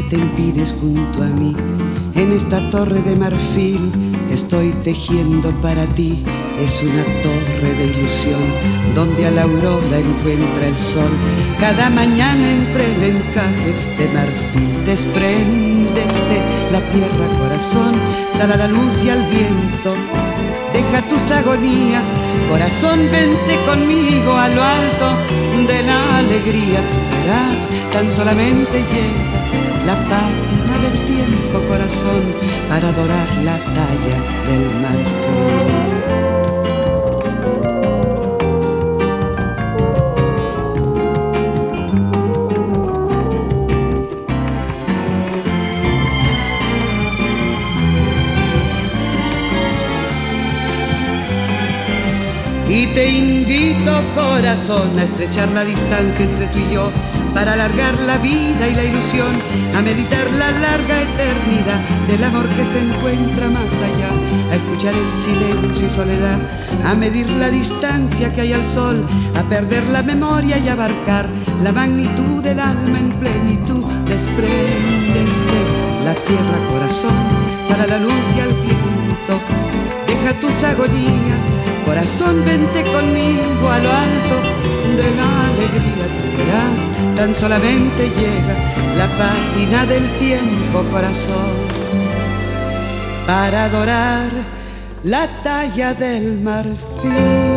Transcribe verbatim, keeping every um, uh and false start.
te empines junto a mí en esta torre de marfil que estoy tejiendo para ti. Es una torre de ilusión donde a la aurora encuentra el sol. Cada mañana entre el encaje de marfil despréndete la tierra, corazón, sal a la luz y al viento. Deja tus agonías, corazón, vente conmigo a lo alto de la alegría. Tú verás, tan solamente llega la pátina del tiempo, corazón, para adorar la talla del marfil. Y te invito, corazón, a estrechar la distancia entre tú y yo, para alargar la vida y la ilusión, a meditar la larga eternidad del amor que se encuentra más allá, a escuchar el silencio y soledad, a medir la distancia que hay al sol, a perder la memoria y abarcar la magnitud del alma en plenitud. Despréndete la tierra, corazón, sal a la luz y al viento. Deja tus agonías, corazón, vente conmigo a lo alto de la alegría. Tú verás, tan solamente llega la pátina del tiempo, corazón, para adorar la talla del marfil.